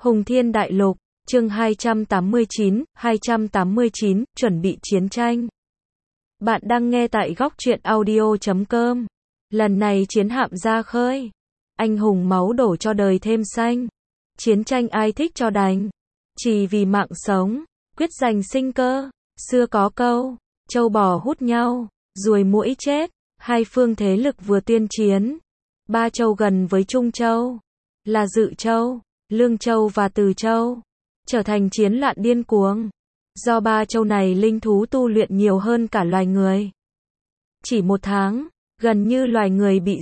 Hùng Thiên Đại Lục, chương 289, chuẩn bị chiến tranh. Bạn đang nghe tại góc truyện audio.com. Lần này chiến hạm ra khơi. Anh hùng máu đổ cho đời thêm xanh. Chiến tranh ai thích cho đành. Chỉ vì mạng sống, quyết giành sinh cơ. Xưa có câu, trâu bò hút nhau, ruồi muỗi chết. Hai phương thế lực vừa tuyên chiến. Ba châu gần với Trung Châu, là Dự Châu, Lương Châu và Từ Châu, trở thành chiến loạn điên cuồng. Do ba châu này linh thú tu luyện nhiều hơn cả loài người. Chỉ một tháng, gần như loài người bị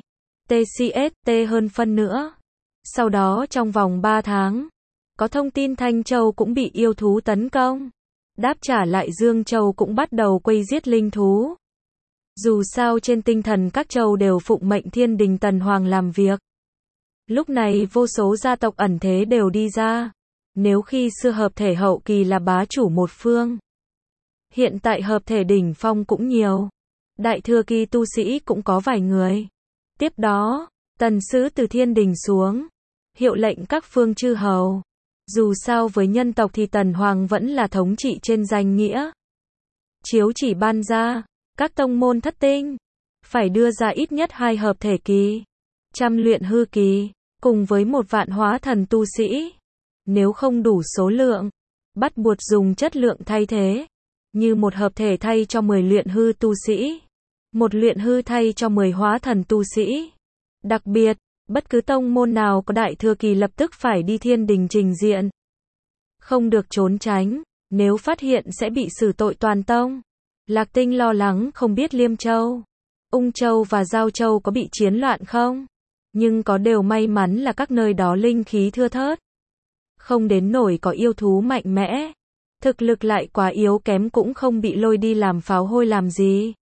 TCST hơn phân nữa. Sau đó trong vòng 3 tháng, có thông tin Thanh Châu cũng bị yêu thú tấn công. Đáp trả lại Dương Châu cũng bắt đầu quây giết linh thú. Dù sao trên tinh thần các châu đều phụng mệnh Thiên Đình Tần Hoàng làm việc. Lúc này vô số gia tộc ẩn thế đều đi ra. Nếu khi xưa hợp thể hậu kỳ là bá chủ một phương, hiện tại hợp thể đỉnh phong cũng nhiều. Đại thừa kỳ tu sĩ cũng có vài người. Tiếp đó, Tần Sứ từ Thiên Đình xuống, hiệu lệnh các phương chư hầu. Dù sao với nhân tộc thì Tần Hoàng vẫn là thống trị trên danh nghĩa. Chiếu chỉ ban ra, các tông môn thất tinh phải đưa ra ít nhất 2 hợp thể kỳ, 100 luyện hư kỳ, cùng với 1 vạn hóa thần tu sĩ. Nếu không đủ số lượng, bắt buộc dùng chất lượng thay thế, như 1 hợp thể thay cho 10 luyện hư tu sĩ, 1 luyện hư thay cho 10 hóa thần tu sĩ. Đặc biệt, bất cứ tông môn nào có đại thừa kỳ lập tức phải đi Thiên Đình trình diện. Không được trốn tránh, nếu phát hiện sẽ bị xử tội toàn tông. Lạc Tinh lo lắng không biết Liêm Châu, Ung Châu và Giao Châu có bị chiến loạn không? Nhưng có đều may mắn là các nơi đó linh khí thưa thớt. Không đến nổi có yêu thú mạnh mẽ. Thực lực lại quá yếu kém cũng không bị lôi đi làm pháo hôi làm gì.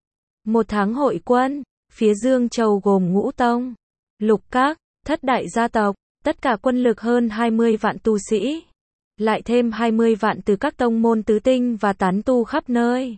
1 tháng hội quân, phía Dương Châu gồm Ngũ Tông, Lục Các, thất đại gia tộc, tất cả quân lực hơn 20 vạn tu sĩ. Lại thêm 20 vạn từ các tông môn tứ tinh và tán tu khắp nơi.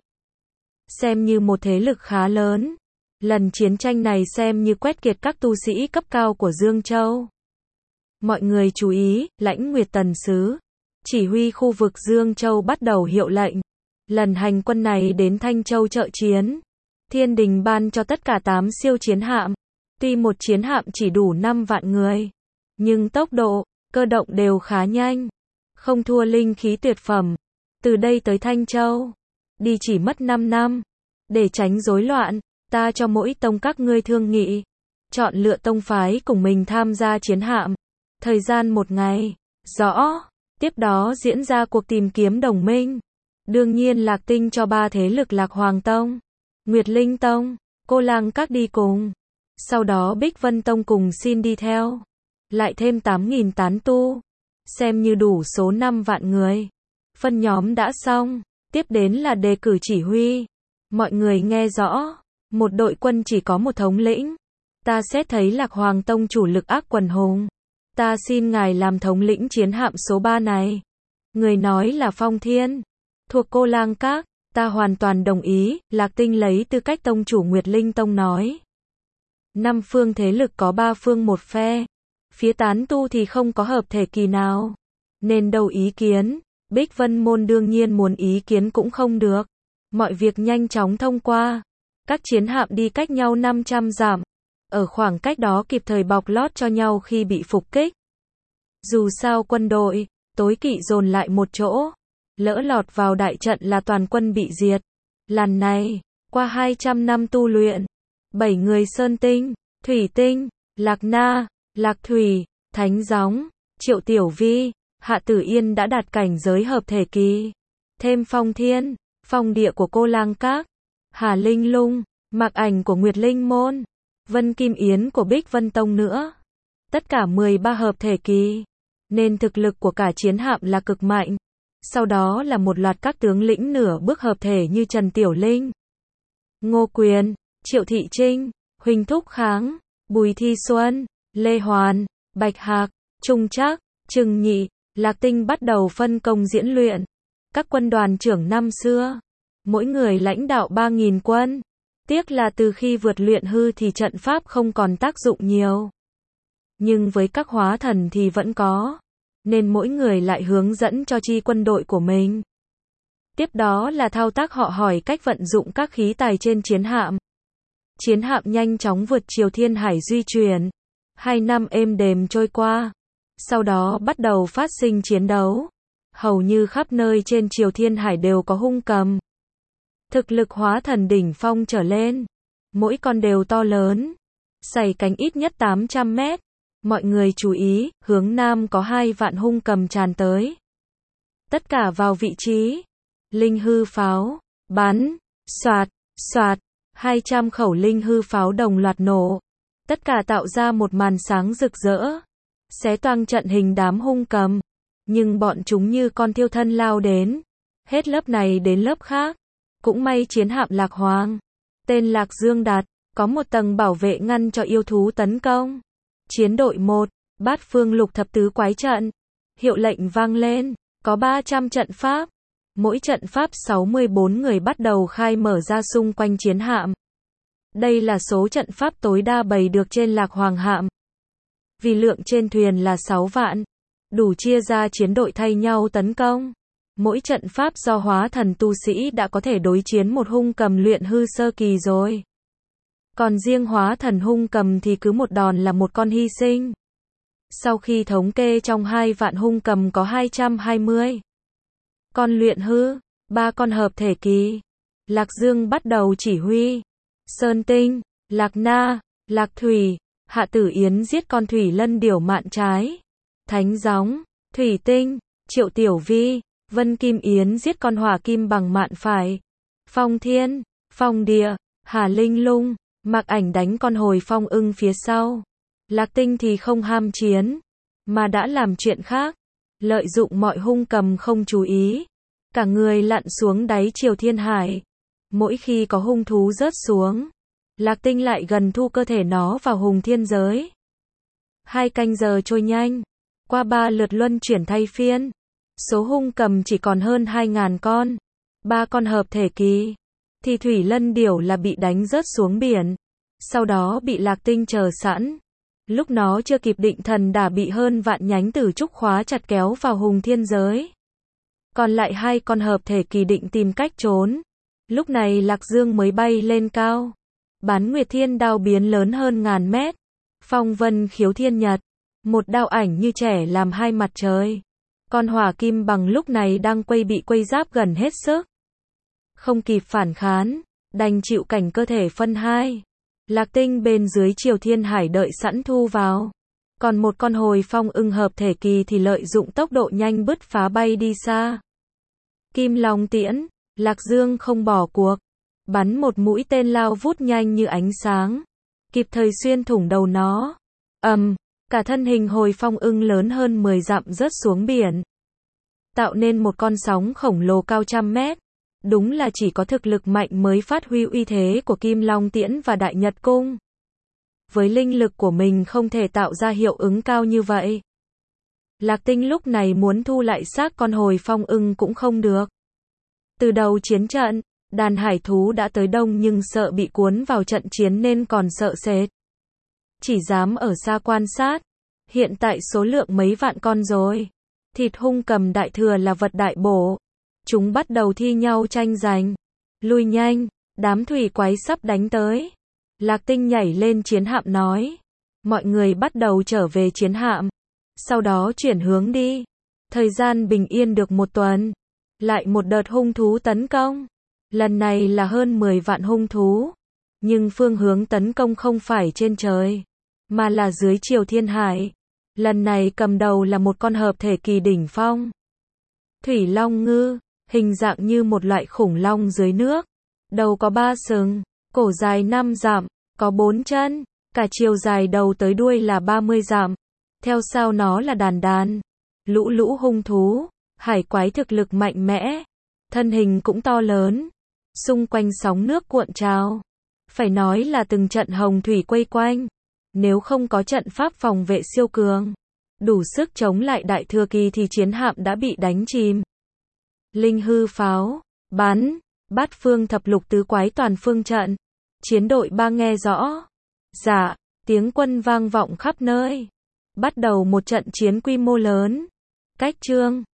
Xem như một thế lực khá lớn. Lần chiến tranh này xem như quét kiệt các tu sĩ cấp cao của Dương Châu. Mọi người chú ý, Lãnh Nguyệt Tần Sứ, chỉ huy khu vực Dương Châu bắt đầu hiệu lệnh. Lần hành quân này đến Thanh Châu trợ chiến. Thiên Đình ban cho tất cả 8 siêu chiến hạm. Tuy một chiến hạm chỉ đủ 5 vạn người, nhưng tốc độ, cơ động đều khá nhanh. Không thua linh khí tuyệt phẩm. Từ đây tới Thanh Châu, đi chỉ mất 5 năm. Để tránh rối loạn, ta cho mỗi tông các ngươi thương nghị, chọn lựa tông phái cùng mình tham gia chiến hạm. Thời gian 1 ngày. Rõ. Tiếp đó diễn ra cuộc tìm kiếm đồng minh. Đương nhiên Lạc Tinh cho 3 thế lực Lạc Hoàng Tông, Nguyệt Linh Tông, Cô Lang Các đi cùng. Sau đó Bích Vân Tông cùng xin đi theo. Lại thêm 8.000 tán tu. Xem như đủ số 5 vạn người. Phân nhóm đã xong. Tiếp đến là đề cử chỉ huy. Mọi người nghe rõ. Một đội quân chỉ có một thống lĩnh. Ta xét thấy Lạc Hoàng Tông chủ lực ác quần hùng. Ta xin ngài làm thống lĩnh chiến hạm số 3 này. Người nói là Phong Thiên, thuộc Cô Lang Các. Ta hoàn toàn đồng ý. Lạc Tinh lấy tư cách tông chủ Nguyệt Linh Tông nói. 5 phương thế lực có 3 phương một phe. Phía tán tu thì không có hợp thể kỳ nào. Nên đâu ý kiến. Bích Vân Môn đương nhiên muốn ý kiến cũng không được. Mọi việc nhanh chóng thông qua. Các chiến hạm đi cách nhau 500 dặm. Ở khoảng cách đó kịp thời bọc lót cho nhau khi bị phục kích. Dù sao quân đội, tối kỵ dồn lại một chỗ. Lỡ lọt vào đại trận là toàn quân bị diệt. Lần này, qua 200 năm tu luyện, 7 người Sơn Tinh, Thủy Tinh, Lạc Na, Lạc Thủy, Thánh Gióng, Triệu Tiểu Vi, Hạ Tử Yên đã đạt cảnh giới hợp thể kỳ. Thêm Phong Thiên, Phong Địa của Cô Lang Các, Hà Linh Lung, Mạc Ảnh của Nguyệt Linh Môn, Vân Kim Yến của Bích Vân Tông nữa. Tất cả 13 hợp thể kỳ. Nên thực lực của cả chiến hạm là cực mạnh. Sau đó là một loạt các tướng lĩnh nửa bước hợp thể như Trần Tiểu Linh, Ngô Quyền, Triệu Thị Trinh, Huỳnh Thúc Kháng, Bùi Thi Xuân, Lê Hoàn, Bạch Hạc, Trung Trác, Trừng Nhị. Lạc Tinh bắt đầu phân công diễn luyện. Các quân đoàn trưởng năm xưa, mỗi người lãnh đạo 3.000 quân. Tiếc là từ khi vượt luyện hư thì trận pháp không còn tác dụng nhiều. Nhưng với các hóa thần thì vẫn có. nên mỗi người lại hướng dẫn cho chi quân đội của mình. Tiếp đó là thao tác họ hỏi cách vận dụng các khí tài trên chiến hạm. Chiến hạm nhanh chóng vượt chiều thiên hải di chuyển. 2 năm êm đềm trôi qua. Sau đó bắt đầu phát sinh chiến đấu. Hầu như khắp nơi trên chiều thiên hải đều có hung cầm. Thực lực hóa thần đỉnh phong trở lên. Mỗi con đều to lớn. Sẩy cánh ít nhất 800 mét. Mọi người chú ý, hướng nam có 2 vạn hung cầm tràn tới. Tất cả vào vị trí. Linh hư pháo. Bắn. Xoạt. Xoạt. 200 khẩu linh hư pháo đồng loạt nổ. Tất cả tạo ra một màn sáng rực rỡ. Xé toang trận hình đám hung cầm. Nhưng bọn chúng như con thiêu thân lao đến. Hết lớp này đến lớp khác. Cũng may chiến hạm Lạc Hoàng. Tên Lạc Dương Đạt. Có một tầng bảo vệ ngăn cho yêu thú tấn công. Chiến đội 1. Bát phương lục thập tứ quái trận. Hiệu lệnh vang lên. Có 300 trận pháp. Mỗi trận pháp 64 người bắt đầu khai mở ra xung quanh chiến hạm. Đây là số trận pháp tối đa bày được trên Lạc Hoàng hạm. Vì lượng trên thuyền là 6 vạn. Đủ chia ra chiến đội thay nhau tấn công. Mỗi trận pháp do hóa thần tu sĩ đã có thể đối chiến một hung cầm luyện hư sơ kỳ rồi. Còn riêng hóa thần hung cầm thì cứ một đòn là một con hy sinh. Sau khi thống kê trong 2 vạn hung cầm có 220 con luyện hư, 3 con hợp thể kỳ. Lạc Dương bắt đầu chỉ huy. Sơn Tinh, Lạc Na, Lạc Thủy, Hạ Tử Yến giết con thủy lân điểu mạn trái. Thánh Gióng, Thủy Tinh, Triệu Tiểu Vi, Vân Kim Yến giết con hỏa kim bằng mạn phải. Phong Thiên, Phong Địa, Hà Linh Lung, Mạc Ảnh đánh con hồi phong ưng phía sau. Lạc Tinh thì không ham chiến, mà đã làm chuyện khác. Lợi dụng mọi hung cầm không chú ý. Cả người lặn xuống đáy chiều thiên hải. Mỗi khi có hung thú rớt xuống, Lạc Tinh lại gần thu cơ thể nó vào hùng thiên giới. 2 canh giờ trôi nhanh. Qua 3 lượt luân chuyển thay phiên. Số hung cầm chỉ còn hơn 2.000 con. 3 con hợp thể kỳ. Thì thủy lân điểu là bị đánh rớt xuống biển. Sau đó bị Lạc Tinh chờ sẵn. Lúc nó chưa kịp định thần đã bị hơn vạn nhánh tử trúc khóa chặt kéo vào hùng thiên giới. Còn lại 2 con hợp thể kỳ định tìm cách trốn. Lúc này Lạc Dương mới bay lên cao. Bán Nguyệt Thiên đao biến lớn hơn ngàn mét. Phong vân khiếu thiên nhật. Một đao ảnh như trẻ làm 2 mặt trời. Con hỏa kim bằng lúc này đang bị quây giáp gần hết sức. Không kịp phản kháng, đành chịu cảnh cơ thể phân 2. Lạc Tinh bên dưới chiều thiên hải đợi sẵn thu vào. Còn một con hồi phong ưng hợp thể kỳ thì lợi dụng tốc độ nhanh bứt phá bay đi xa. Kim Long Tiễn, Lạc Dương không bỏ cuộc. Bắn một mũi tên lao vút nhanh như ánh sáng. Kịp thời xuyên thủng đầu nó. Cả thân hình hồi phong ưng lớn hơn 10 dặm rớt xuống biển. Tạo nên một con sóng khổng lồ cao trăm mét. Đúng là chỉ có thực lực mạnh mới phát huy uy thế của Kim Long Tiễn và Đại Nhật Cung. Với linh lực của mình không thể tạo ra hiệu ứng cao như vậy. Lạc Tinh lúc này muốn thu lại xác con hồi phong ưng cũng không được. Từ đầu chiến trận, đàn hải thú đã tới đông nhưng sợ bị cuốn vào trận chiến nên còn sợ sệt. Chỉ dám ở xa quan sát. Hiện tại số lượng mấy vạn con rồi. Thịt hung cầm đại thừa là vật đại bổ. Chúng bắt đầu thi nhau tranh giành. Lui nhanh, đám thủy quái sắp đánh tới. Lạc Tinh nhảy lên chiến hạm nói. Mọi người bắt đầu trở về chiến hạm. Sau đó chuyển hướng đi. Thời gian bình yên được 1 tuần. Lại một đợt hung thú tấn công. Lần này là hơn 10 vạn hung thú. Nhưng phương hướng tấn công không phải trên trời, mà là dưới chiều thiên hải. Lần này cầm đầu là một con hợp thể kỳ đỉnh phong. Thủy Long Ngư, hình dạng như một loại khủng long dưới nước. Đầu có 3 sừng, cổ dài 5 dặm, có 4 chân, cả chiều dài đầu tới đuôi là 30 dặm. Theo sau nó là đàn lũ hung thú, hải quái thực lực mạnh mẽ, thân hình cũng to lớn. Xung quanh sóng nước cuộn trào. Phải nói là từng trận hồng thủy quây quanh. Nếu không có trận pháp phòng vệ siêu cường, đủ sức chống lại đại thừa kỳ thì chiến hạm đã bị đánh chìm. Linh hư pháo, bắn, bát phương thập lục tứ quái toàn phương trận. Chiến đội 3 nghe rõ. Dạ, tiếng quân vang vọng khắp nơi. Bắt đầu một trận chiến quy mô lớn. Cách chương